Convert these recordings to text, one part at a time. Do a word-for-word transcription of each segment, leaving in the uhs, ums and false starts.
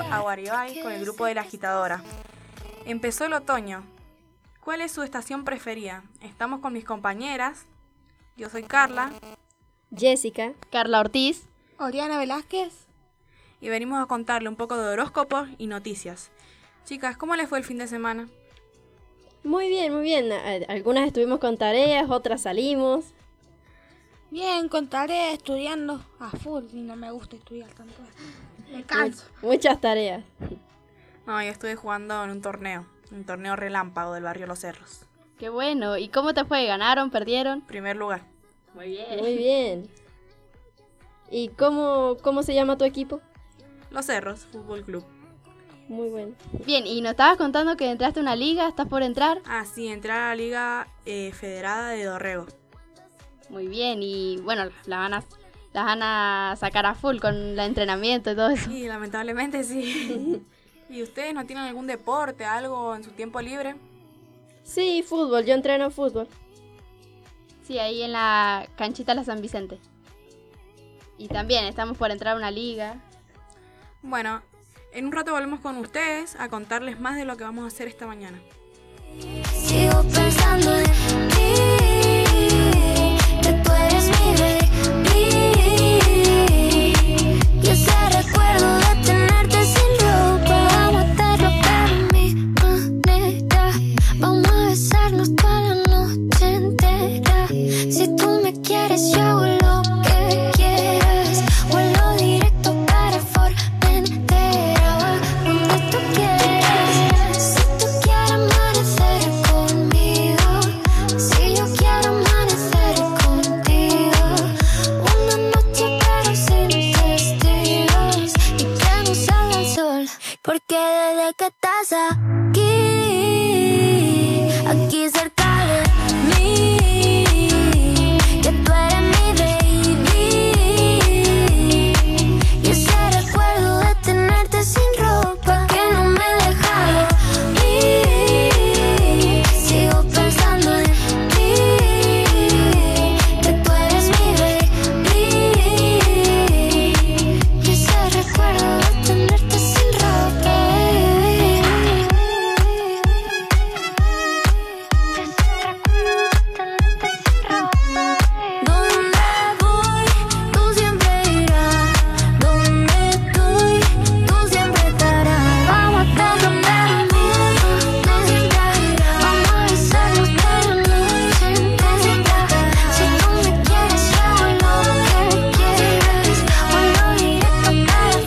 a Guaribay con el grupo de La Agitadora. Empezó el otoño. ¿Cuál es su estación preferida? Estamos con mis compañeras. Yo soy Carla. Jessica. Carla Ortiz. Oriana Velázquez. Y venimos a contarle un poco de horóscopos y noticias. Chicas, ¿cómo les fue el fin de semana? Muy bien, muy bien. Algunas estuvimos con tareas, otras salimos. Bien, con tareas, estudiando a full y no me gusta estudiar tanto. Me canso. Muchas tareas. No, yo estuve jugando en un torneo, un torneo relámpago del barrio Los Cerros. Qué bueno. ¿Y cómo te fue? ¿Ganaron? ¿Perdieron? Primer lugar. Muy bien. Muy bien. ¿Y cómo, cómo se llama tu equipo? Los Cerros Fútbol Club. Muy bueno. Bien, y nos estabas contando que entraste a una liga, ¿estás por entrar? Ah, sí, entré a la Liga eh, Federada de Dorrego. Muy bien, y bueno, las van a, las van a sacar a full con el entrenamiento y todo eso. Sí, lamentablemente sí. ¿Y ustedes no tienen algún deporte, algo en su tiempo libre? Sí, fútbol. Yo entreno fútbol. Sí, ahí en la canchita La San Vicente. Y también estamos por entrar a una liga. Bueno, en un rato volvemos con ustedes a contarles más de lo que vamos a hacer esta mañana. Sigo pensando en ti, que tú eres mi baby. Y ese recuerdo de tenerte sin ropa, vamos a hacerlo para mi manera. Vamos a besarnos toda la noche entera. Si tú me quieres, yo hago lo que quieras. Vuelo directo para Formentera, donde tú quieras. Si tú quieres amanecer conmigo, si yo quiero amanecer contigo, una noche pero sin testigos, y que no salga el sol, porque desde que estás aquí, aquí cerca de mí, que tú eres mi baby, y ese recuerdo de tenerte sin ropa que no me deja ir. Sigo pensando en ti, que tú eres mi baby, y ese recuerdo de tenerte sin ropa. Donde voy, tú siempre irás. Donde estoy, tú siempre estarás. Vamos a hacerlo para mí, tú siempre irás. Vamos a besarnos toda la noche entera. Si tú me quieres, yo hago lo que quieras. Vuelo directo para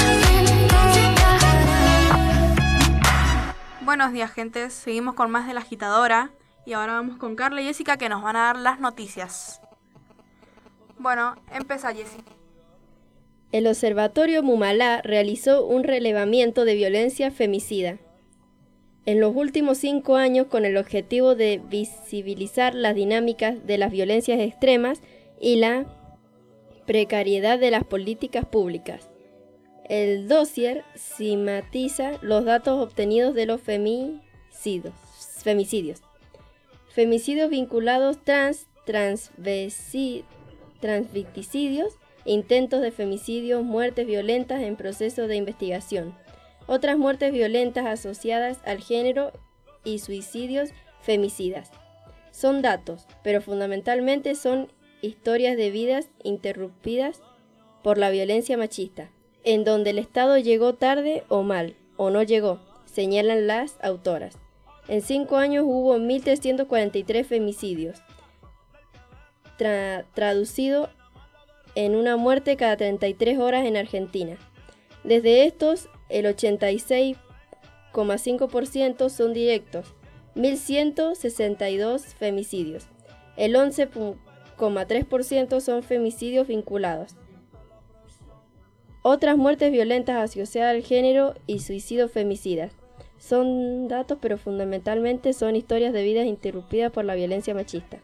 Formentera. Buenos días, gente. Seguimos con más de La Agitadora. Y ahora vamos con Carla y Jessica, que nos van a dar las noticias. Bueno, empieza Jessy. El Observatorio Mumalá realizó un relevamiento de violencia femicida en los últimos cinco años con el objetivo de visibilizar las dinámicas de las violencias extremas y la precariedad de las políticas públicas. El dossier sistematiza los datos obtenidos de los femicidios, femicidios, femicidios vinculados trans, transvesi- transvicticidios, intentos de femicidio, muertes violentas en proceso de investigación, otras muertes violentas asociadas al género y suicidios femicidas. Son datos, pero fundamentalmente son historias de vidas interrumpidas por la violencia machista, en donde el Estado llegó tarde o mal, o no llegó, señalan las autoras. En cinco años hubo mil trescientos cuarenta y tres femicidios, tra- traducido en una muerte cada treinta y tres horas en Argentina. Desde estos, el ochenta y seis coma cinco por ciento son directos, mil ciento sesenta y dos femicidios. El once coma tres por ciento son femicidios vinculados. Otras muertes violentas asociadas al género y suicidios femicidas. Son datos, pero fundamentalmente son historias de vidas interrumpidas por la violencia machista.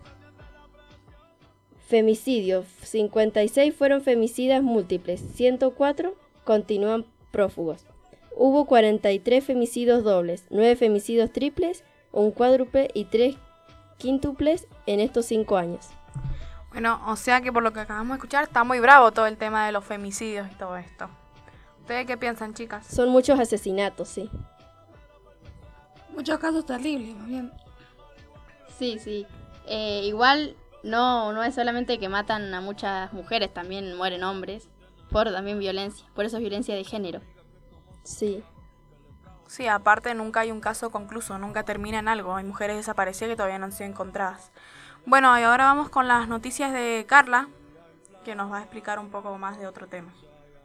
Femicidios. cincuenta y seis fueron femicidas múltiples, ciento cuatro continúan prófugos. Hubo cuarenta y tres femicidios dobles, nueve femicidios triples, un cuádruple y tres quíntuples en estos cinco años. Bueno, o sea que por lo que acabamos de escuchar está muy bravo todo el tema de los femicidios y todo esto. ¿Ustedes qué piensan, chicas? Son muchos asesinatos, sí. Muchos casos terribles, más bien. Sí, sí. Eh, igual no, no es solamente que matan a muchas mujeres, también mueren hombres por también violencia. Por eso es violencia de género. Sí. Sí, aparte nunca hay un caso concluso, nunca termina en algo. Hay mujeres desaparecidas que todavía no han sido encontradas. Bueno, y ahora vamos con las noticias de Carla, que nos va a explicar un poco más de otro tema.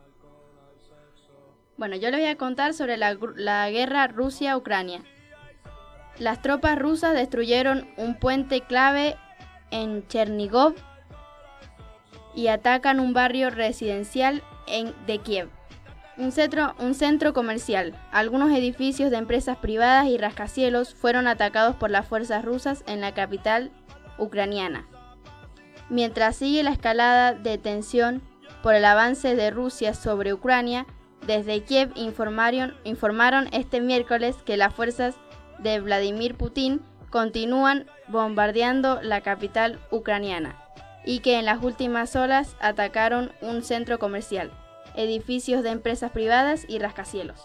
Bueno, yo les voy a contar sobre la, la guerra Rusia-Ucrania. Las tropas rusas destruyeron un puente clave en Chernigov y atacan un barrio residencial en, de Kiev, un centro, un centro comercial. Algunos edificios de empresas privadas y rascacielos fueron atacados por las fuerzas rusas en la capital ucraniana. Mientras sigue la escalada de tensión por el avance de Rusia sobre Ucrania, desde Kiev informaron, informaron este miércoles que las fuerzas de Vladimir Putin continúan bombardeando la capital ucraniana y que en las últimas horas atacaron un centro comercial, edificios de empresas privadas y rascacielos.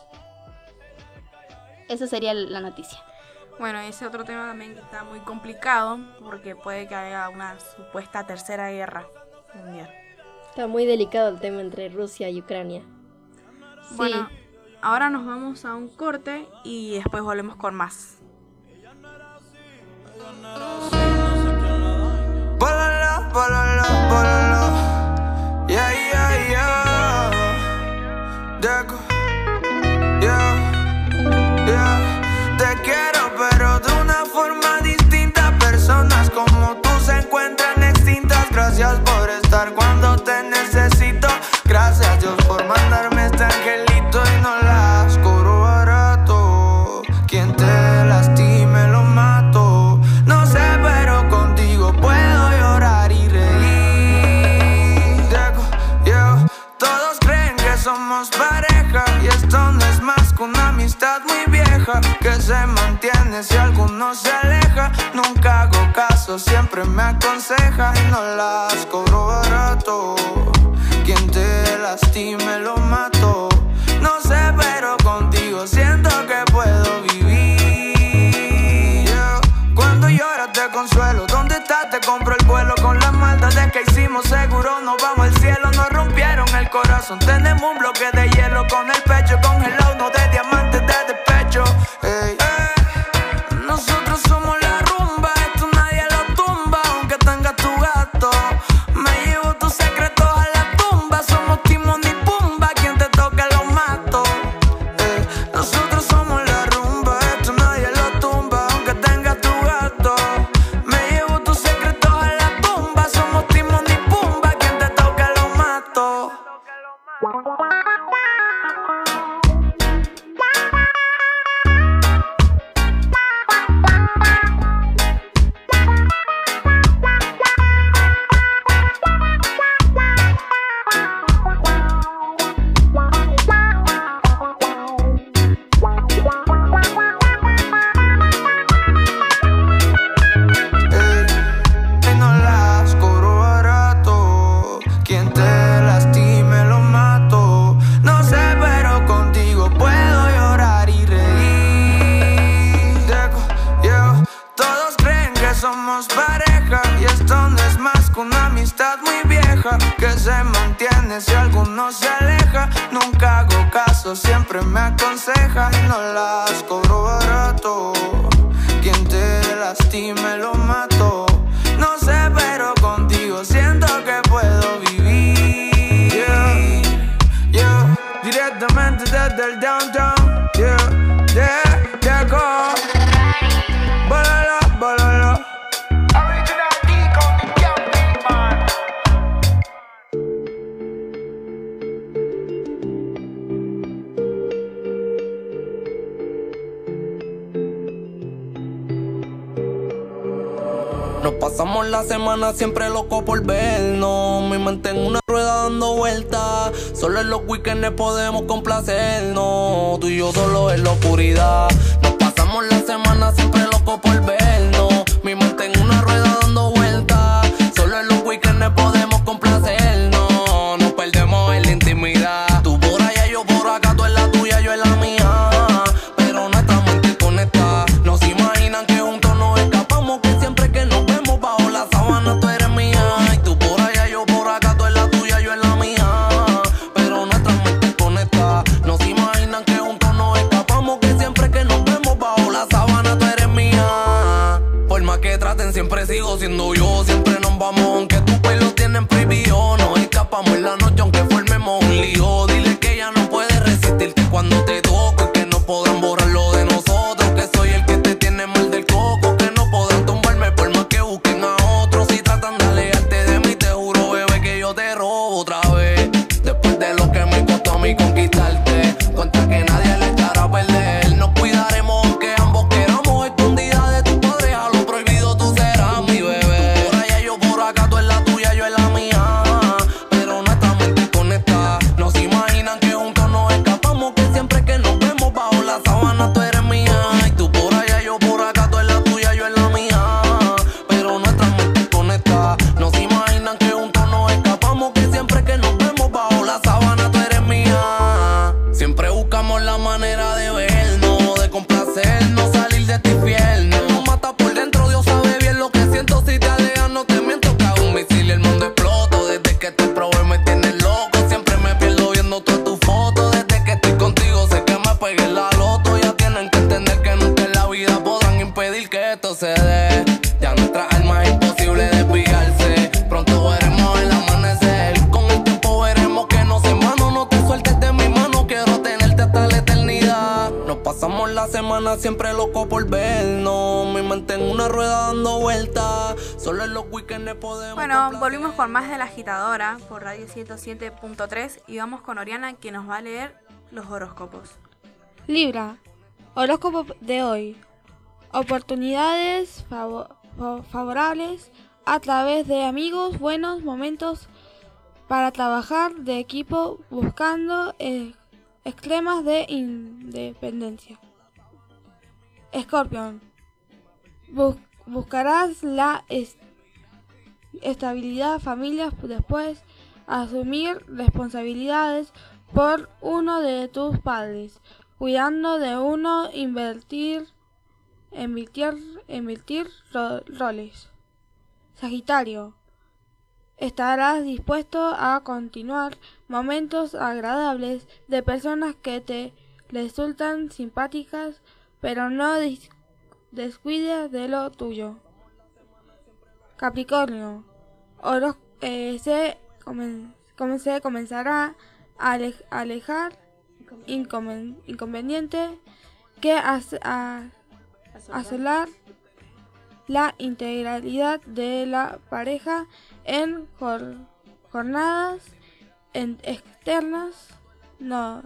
Esa sería la noticia. Bueno, ese otro tema también que está muy complicado porque puede que haya una supuesta tercera guerra mundial. Está muy delicado el tema entre Rusia y Ucrania. Bueno, ahora nos vamos a un corte y después volvemos con más. Bolala, bolala, bolala. Yeah, yeah, yeah. Deco. Yeah, yeah. Te quiero, pero de una forma distinta. Personas como tú se encuentran extintas. Gracias por estar cuando te necesito. Gracias Dios por mandarme este angelito y no las cobro barato. Quien te lastime lo mato. No sé, pero contigo puedo llorar y reír. Deco, yeah. Todos creen que somos pareja y esto no es más que una amistad muy vieja que se mantiene si alguno se aleja. Nunca hago caso, siempre me aconseja y no las cobro barato. Quien te lastime lo mato. No sé, pero contigo siento que puedo vivir. Yeah. Cuando lloras te consuelo. ¿Dónde estás? Te compro el vuelo. Con las maldades que hicimos seguro nos vamos al cielo. Nos rompieron el corazón. Tenemos un bloque de hielo con el pecho congelado, uno de diamantes de despecho. Ey. Ey. Nosotros somos la rumba. Esto nadie lo tumba, aunque tengas tu gato. Me llevo tus secretos a la tumba. Somos Timón y Pumba. Quien te toque lo mato. Ey. Nosotros somos la rumba. Esto nadie lo tumba, aunque tengas tu gato. Me llevo tus secretos a la tumba. Somos Timón y Pumba. Quien te toque lo mato. Ey, y no las cobro barato. Quien te lastime lo mato. No sé, pero contigo puedo llorar y reír. Deco, yeah. Todos creen que somos pareja y esto no es más que una amistad muy vieja que se mantiene si alguno se aleja. Nunca hago caso, siempre me aconseja y no las cobro barato. Quien te lastime lo mato. No sé, pero contigo siento que puedo vivir. Yeah, yeah. Directamente desde el downtown. Yeah, yeah, yeah, go. Bolala, bolala. Original D con the Camping Man. Nos pasamos la semana siempre loco por vernos. Mi mente en una rueda dando vueltas. Solo en los weekends podemos complacernos. Tú y yo solo en la oscuridad. Nos pasamos la semana siempre loco por vernos. Mi mente en una rueda dando vueltas. Solo en los weekends podemos complacernos. Nos perdemos en la intimidad. Tú por allá, yo por la semana siempre loco por vernos. Mi mente en una rueda dando vueltas. Solo en los weekends podemos. Bueno, volvimos con más de La Agitadora por Radio ciento siete punto tres y vamos con Oriana, que nos va a leer los horóscopos. Libra, horóscopo de hoy. Oportunidades fav- fav- favorables a través de amigos, buenos momentos para trabajar de equipo buscando eh, extremas de independencia. Escorpión, bus- buscarás la est- estabilidad familiar después asumir responsabilidades por uno de tus padres, cuidando de uno, invertir, invertir, invertir ro- roles. Sagitario, estarás dispuesto a continuar momentos agradables de personas que te resultan simpáticas, pero no dis- descuides de lo tuyo. Capricornio, horos- eh, se, comen- comen- se comenzará a ale- alejar inconven- inconveniente que as- a- asolar la integralidad de la pareja en jor- jornadas en- externas. No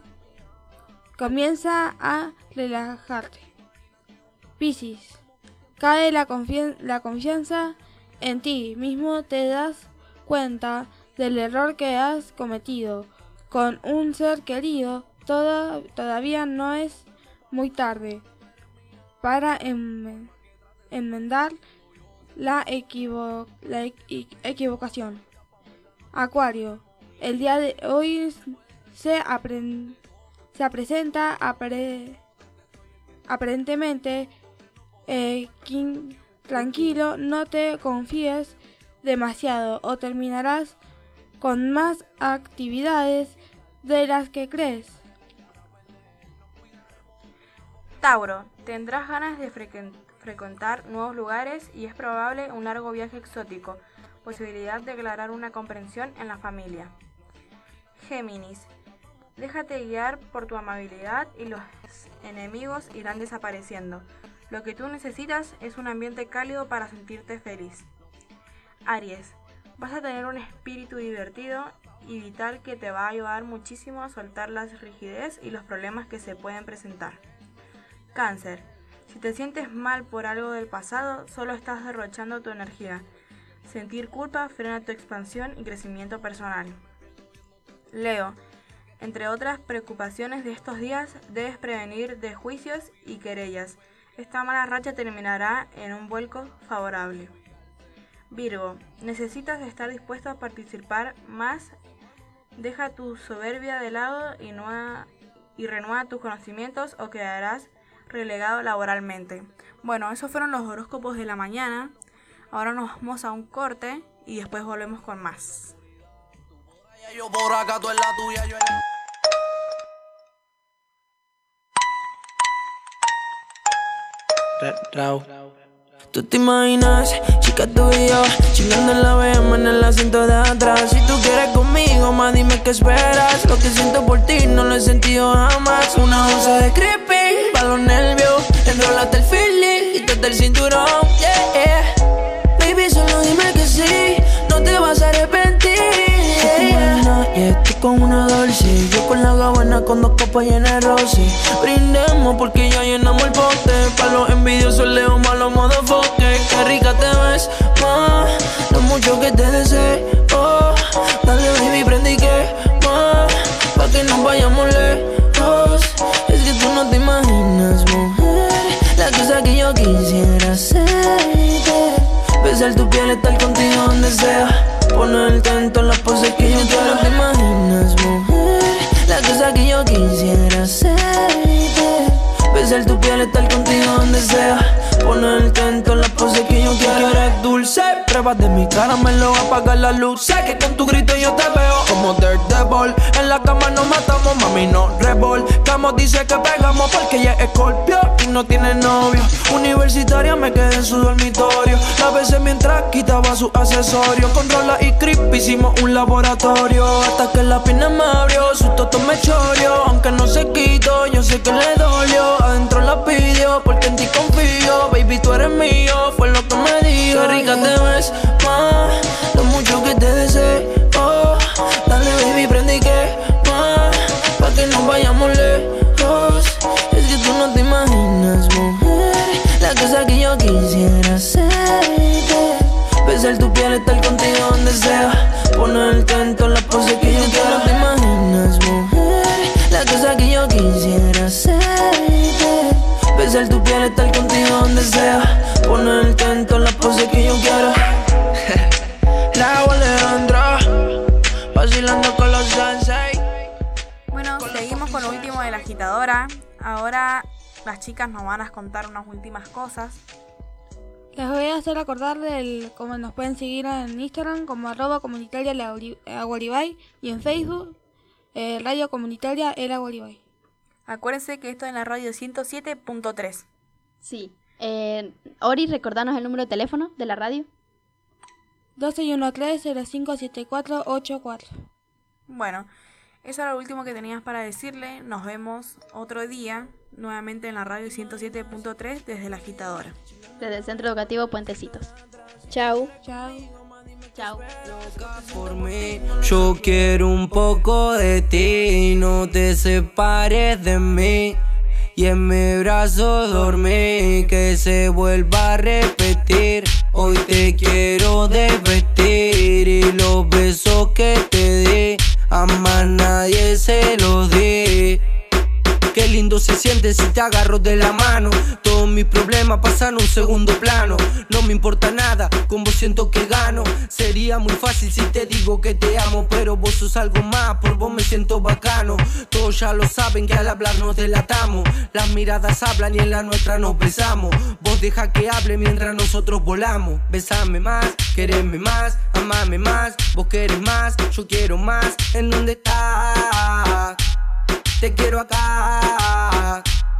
comienza a relajarte. Piscis, cae la, confien- la confianza en ti mismo, te das cuenta del error que has cometido con un ser querido. Toda, todavía no es muy tarde para em- enmendar la, equivo- la equi- equivocación. Acuario, el día de hoy se, apren- se presenta apre- aparentemente eh, quin- tranquilo, no te confíes demasiado o terminarás con más actividades de las que crees. Tauro, tendrás ganas de frequen- frecuentar nuevos lugares y es probable un largo viaje exótico, posibilidad de declarar una comprensión en la familia. Géminis, déjate guiar por tu amabilidad y los enemigos irán desapareciendo. Lo que tú necesitas es un ambiente cálido para sentirte feliz. Aries, vas a tener un espíritu divertido y vital que te va a ayudar muchísimo a soltar la rigidez y los problemas que se pueden presentar. Cáncer, si te sientes mal por algo del pasado, solo estás derrochando tu energía. Sentir culpa frena tu expansión y crecimiento personal. Leo, entre otras preocupaciones de estos días, debes prevenir de juicios y querellas. Esta mala racha terminará en un vuelco favorable. Virgo, necesitas estar dispuesto a participar más. Deja tu soberbia de lado y, no, y renueva tus conocimientos o quedarás relegado laboralmente. Bueno, esos fueron los horóscopos de la mañana. Ahora nos vamos a un corte y después volvemos con más. Yo por acá, tú en la tuya, yo en la... Rau. Tú te imaginas, chica, tú y yo chingando en la B M en el asiento de atrás. Si tú quieres conmigo, más dime qué esperas. Lo que siento por ti no lo he sentido jamás. Una onza de creepy, pa' los nervios. Enrólate el feeling, quítate el cinturón, yeah, yeah. Baby, solo dime que sí, no te vas a arrepentir, yeah, yeah. Y estoy con una dulce, yo con la gabana con dos copas llenas de rosy. Brindemos porque ya llenamos el bote. Pa' los envidiosos leo malos motherfuckers. Qué rica te ves, ma, lo mucho que te deseo. Dale baby, prende y quema, pa' que nos vayamos lejos. Es que tú no te imaginas, mujer, la cosa que yo quisiera hacerte. Besar tu piel, estar contigo donde sea. Ponerte en todas las poses que yo quiero. No te imaginas, mujer, la cosa que yo quisiera hacerte. Besar tu piel, estar contigo donde sea. Ponerte en todas las poses que yo quiero. Quieres dulce, pruebas de mi caramelo, apagar la luz. Sé que con tu grito yo te veo como Daredevil. En la cama nos matamos, mami, no revolcamos. Dice que pegamos porque ella es escorpio y no tiene novio. Universitaria me quedé en su dormitorio. La besé mientras quitaba su accesorio. Con rola y creep hicimos un laboratorio. Hasta que la pierna me abrió, su toto me choreó. Aunque no se quitó, yo sé que le dolió. Adentro la pidió, porque en ti confío. Baby, tú eres mío, fue lo que me dijo. Qué rica te ves, ma, lo mucho que te deseo. Oh, dale baby, prende y que más, pa' que nos vayamos lejos. Es que tú no te imaginas, mujer, la cosa que yo quisiera hacerte. Besar tu piel, estar contigo donde sea, ponerte en todas las poses que yo quiero. No te imaginas, mujer, la cosa que yo quisiera hacerte. Besar tu piel, estar contigo donde sea, ponerte en todas las poses que yo quiero. La Alejandra, vacilando con los sensei. Bueno, seguimos con lo último de la agitadora. Ahora las chicas nos van a contar unas últimas cosas. Les voy a hacer acordar del cómo nos pueden seguir en Instagram como arroba comunitaria la Aguaribay y en Facebook eh, radio comunitaria el Aguaribay. Acuérdense que esto es en la radio ciento siete punto tres. Sí. Eh, Ori, recordanos el número de teléfono de la radio. doce y trece cero cinco siete cuatro ocho cuatro. Bueno, eso era lo último que tenías para decirle. Nos vemos otro día nuevamente en la radio ciento siete punto tres desde la agitadora. Desde el Centro Educativo Puentecitos. Chau. Chao. Chao. Por mí, yo quiero un poco de ti, no te separes de mí. Y en mi brazo dormí, que se vuelva a repetir. Hoy te quiero desvestir y los besos que te di, a más nadie se los di. Qué lindo se siente si te agarro de la mano. Todos mis problemas pasan a un segundo plano. No me importa nada, con vos siento que gano. Sería muy fácil si te digo que te amo, pero vos sos algo más, por vos me siento bacano. Todos ya lo saben que al hablar nos delatamos. Las miradas hablan y en la nuestra nos besamos. Vos deja que hable mientras nosotros volamos. Besame más, quereme más, amame más. Vos querés más, yo quiero más. ¿En dónde estás? Te quiero acá.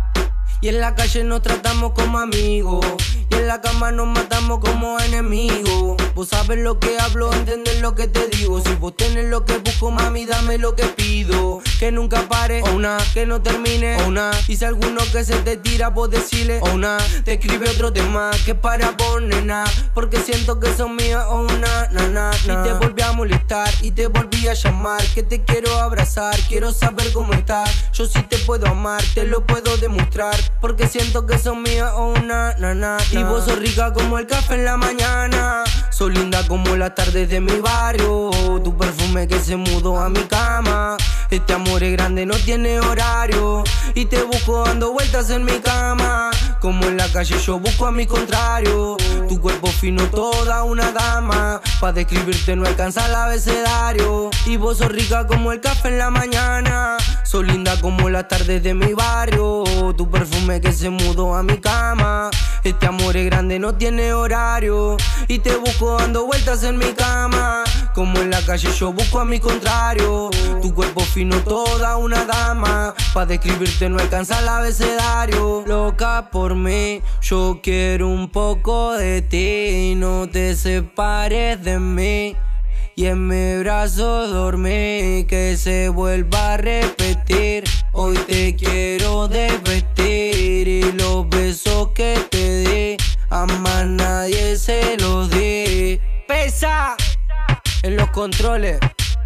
Y en la calle nos tratamos como amigos, y en la cama nos matamos como enemigos. Vos sabes lo que hablo, entendés lo que te digo. Si vos tenés lo que busco, mami, dame lo que pido. Que nunca pare, o una, que no termine, o una. Y si alguno que se te tira, vos decirle, o una. Te escribe otro tema, que para vos, nena, porque siento que son mías, o una, na, na, na. Y te volví a molestar, y te volví a llamar, que te quiero abrazar, quiero saber cómo estás. Yo sí te puedo amar, te lo puedo demostrar, porque siento que son mías, oh na, na, na, na. Y vos sos rica como el café en la mañana, sos linda como las tardes de mi barrio. Tu perfume que se mudó a mi cama. Este amor es grande, no tiene horario. Y te busco dando vueltas en mi cama. Como en la calle yo busco a mi contrario. Tu cuerpo fino, toda una dama. Pa' describirte no alcanza el abecedario. Y vos sos rica como el café en la mañana, sos linda como las tardes de mi barrio. Tu perfume que se mudó a mi cama. Este amor es grande, no tiene horario. Y te busco dando vueltas en mi cama. Como en la calle yo busco a mi contrario. Tu cuerpo fino, toda una dama. Pa' describirte no alcanza el abecedario. Loca por mí, yo quiero un poco de ti. No te separes de mí. Y en mi brazo dormí, que se vuelva a repetir. Hoy te quiero desvestir y los besos que te di, a más nadie se los di. Pesa en los controles.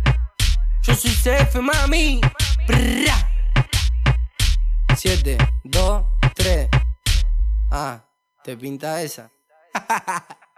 Yo soy C F, mami. siete, dos, tres. Ah, ¿te pinta esa?